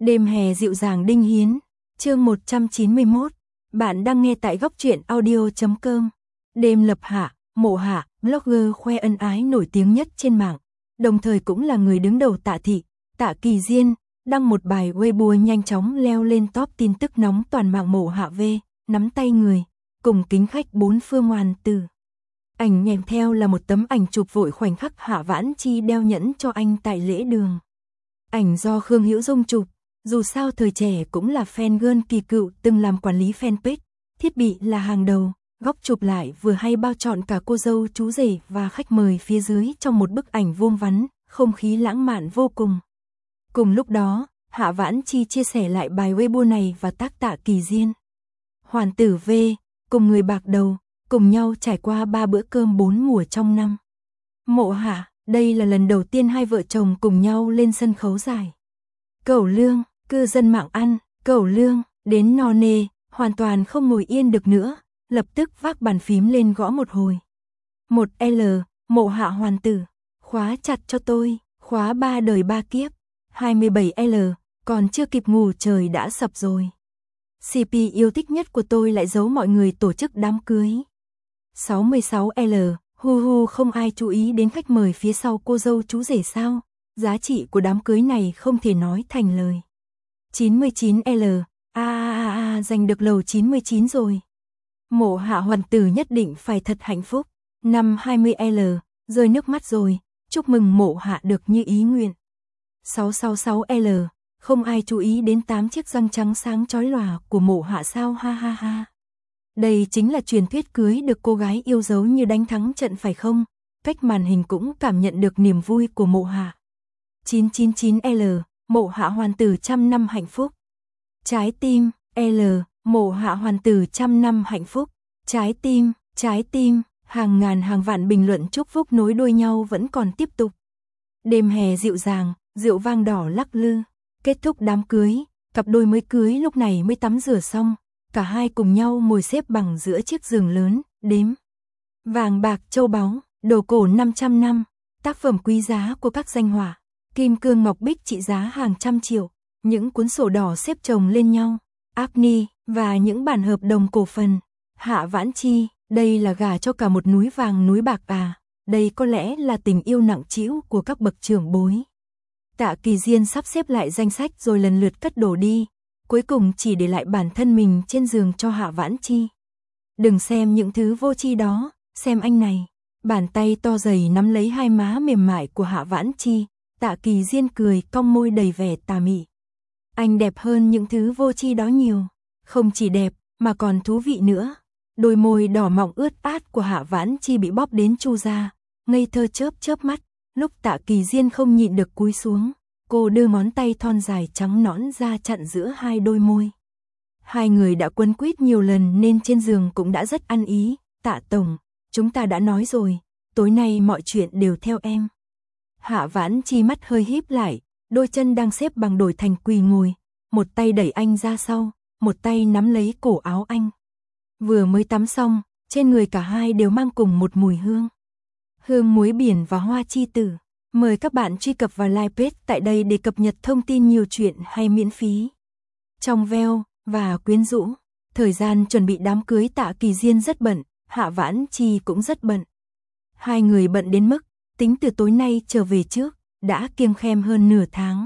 Đêm hè dịu dàng Đinh Hiến, chương 191. Bạn đang nghe tại góc truyện audio.com. Đêm lập hạ, Mộ Hạ, blogger khoe ân ái nổi tiếng nhất trên mạng, đồng thời cũng là người đứng đầu Tạ Thị, Tạ Kỳ Diên, đăng một bài Weibo nhanh chóng leo lên top tin tức nóng toàn mạng. Mộ Hạ V, nắm tay người, cùng kính khách bốn phương hoàn từ. Ảnh kèm theo là một tấm ảnh chụp vội khoảnh khắc Hạ Vãn Chi đeo nhẫn cho anh tại lễ đường. Ảnh do Khương Hữu Dung chụp, dù sao thời trẻ cũng là fan girl kỳ cựu, từng làm quản lý fanpage, thiết bị là hàng đầu, góc chụp lại vừa hay bao trọn cả cô dâu chú rể và khách mời phía dưới trong một bức ảnh vuông vắn, không khí lãng mạn vô cùng. Cùng lúc đó, Hạ Vãn Chi chia sẻ lại bài Weibo này và tag Tạ Kỳ Diên. Hoàn tử V, cùng người bạc đầu, cùng nhau trải qua 3 bữa cơm 4 mùa trong năm. Mộ Hạ, đây là lần đầu tiên hai vợ chồng cùng nhau lên sân khấu dài. Cẩu lương, cư dân mạng ăn, cẩu lương, đến no nê, hoàn toàn không ngồi yên được nữa, lập tức vác bàn phím lên gõ một hồi. 1L, Mộ Hạ hoàn tử, khóa chặt cho tôi, khóa 3 đời 3 kiếp. 27L, còn chưa kịp ngủ trời đã sập rồi. CP yêu thích nhất của tôi lại giấu mọi người tổ chức đám cưới. 66L, hu không ai chú ý đến khách mời phía sau cô dâu chú rể sao? Giá trị của đám cưới này không thể nói thành lời. 99L, giành được lầu 99 rồi. Mộ Hạ hoàn tử nhất định phải thật hạnh phúc. 20L, rơi nước mắt rồi, chúc mừng Mộ Hạ được như ý nguyện. 666L, không ai chú ý đến 8 chiếc răng trắng sáng chói lòa của Mộ Hạ sao, ha ha ha. Đây chính là truyền thuyết cưới được cô gái yêu dấu như đánh thắng trận phải không? Cách màn hình cũng cảm nhận được niềm vui của Mộ Hạ. 999L, Mộ Hạ hoàn tử trăm năm hạnh phúc. Trái tim, L, Mộ Hạ hoàn tử trăm năm hạnh phúc. Trái tim, hàng ngàn hàng vạn bình luận chúc phúc nối đuôi nhau vẫn còn tiếp tục. Đêm hè dịu dàng, rượu vang đỏ lắc lư. Kết thúc đám cưới, cặp đôi mới cưới lúc này mới tắm rửa xong, cả hai cùng nhau ngồi xếp bằng giữa chiếc giường lớn, đếm. Vàng bạc châu báu, đồ cổ 500 năm, tác phẩm quý giá của các danh họa, kim cương ngọc bích trị giá hàng trăm triệu, những cuốn sổ đỏ xếp chồng lên nhau, Agni, và những bản hợp đồng cổ phần. Hạ Vãn Chi, đây là gả cho cả một núi vàng núi bạc à, đây có lẽ là tình yêu nặng trĩu của các bậc trưởng bối. Tạ Kỳ Diên sắp xếp lại danh sách rồi lần lượt cất đồ đi, cuối cùng chỉ để lại bản thân mình trên giường cho Hạ Vãn Chi. Đừng xem những thứ vô tri đó, xem anh này. Bàn tay to dày nắm lấy hai má mềm mại của Hạ Vãn Chi, Tạ Kỳ Diên cười cong môi đầy vẻ tà mị. Anh đẹp hơn những thứ vô tri đó nhiều, không chỉ đẹp mà còn thú vị nữa. Đôi môi đỏ mọng ướt át của Hạ Vãn Chi bị bóp đến chu ra, ngây thơ chớp mắt. Lúc Tạ Kỳ Diên không nhịn được cúi xuống, cô đưa ngón tay thon dài trắng nõn ra chặn giữa hai đôi môi. Hai người đã quấn quýt nhiều lần nên trên giường cũng đã rất ăn ý. Tạ tổng, chúng ta đã nói rồi, tối nay mọi chuyện đều theo em. Hạ Vãn Chi mắt hơi híp lại, đôi chân đang xếp bằng đổi thành quỳ ngồi, một tay đẩy anh ra sau, một tay nắm lấy cổ áo anh. Vừa mới tắm xong, trên người cả hai đều mang cùng một mùi hương. Hương muối biển và hoa chi tử. Mời các bạn truy cập vào live page tại đây để cập nhật thông tin nhiều chuyện hay miễn phí. Trong veo và quyến rũ, thời gian chuẩn bị đám cưới Tạ Kỳ Diên rất bận, Hạ Vãn Chi cũng rất bận. Hai người bận đến mức, tính từ tối nay trở về trước, đã kiêng khem hơn nửa tháng.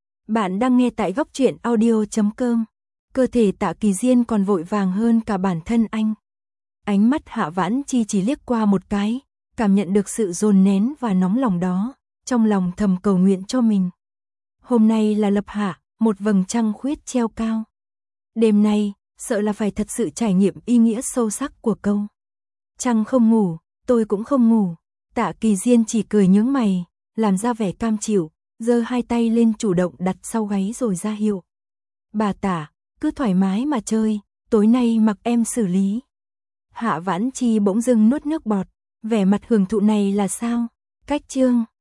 Bạn đang nghe tại góc truyện audio.com. Cơ thể Tạ Kỳ Diên còn vội vàng hơn cả bản thân anh. Ánh mắt Hạ Vãn Chi chỉ liếc qua một cái, cảm nhận được sự dồn nén và nóng lòng đó, trong lòng thầm cầu nguyện cho mình. Hôm nay là lập hạ, một vầng trăng khuyết treo cao. Đêm nay, sợ là phải thật sự trải nghiệm ý nghĩa sâu sắc của câu. Trăng không ngủ, tôi cũng không ngủ. Tạ Kỳ Diên chỉ cười nhướng mày, làm ra vẻ cam chịu, giơ hai tay lên chủ động đặt sau gáy rồi ra hiệu. Bà Tạ, cứ thoải mái mà chơi, tối nay mặc em xử lý. Hạ Vãn Chi bỗng dưng nuốt nước bọt. Vẻ mặt hưởng thụ này là sao? Cách chương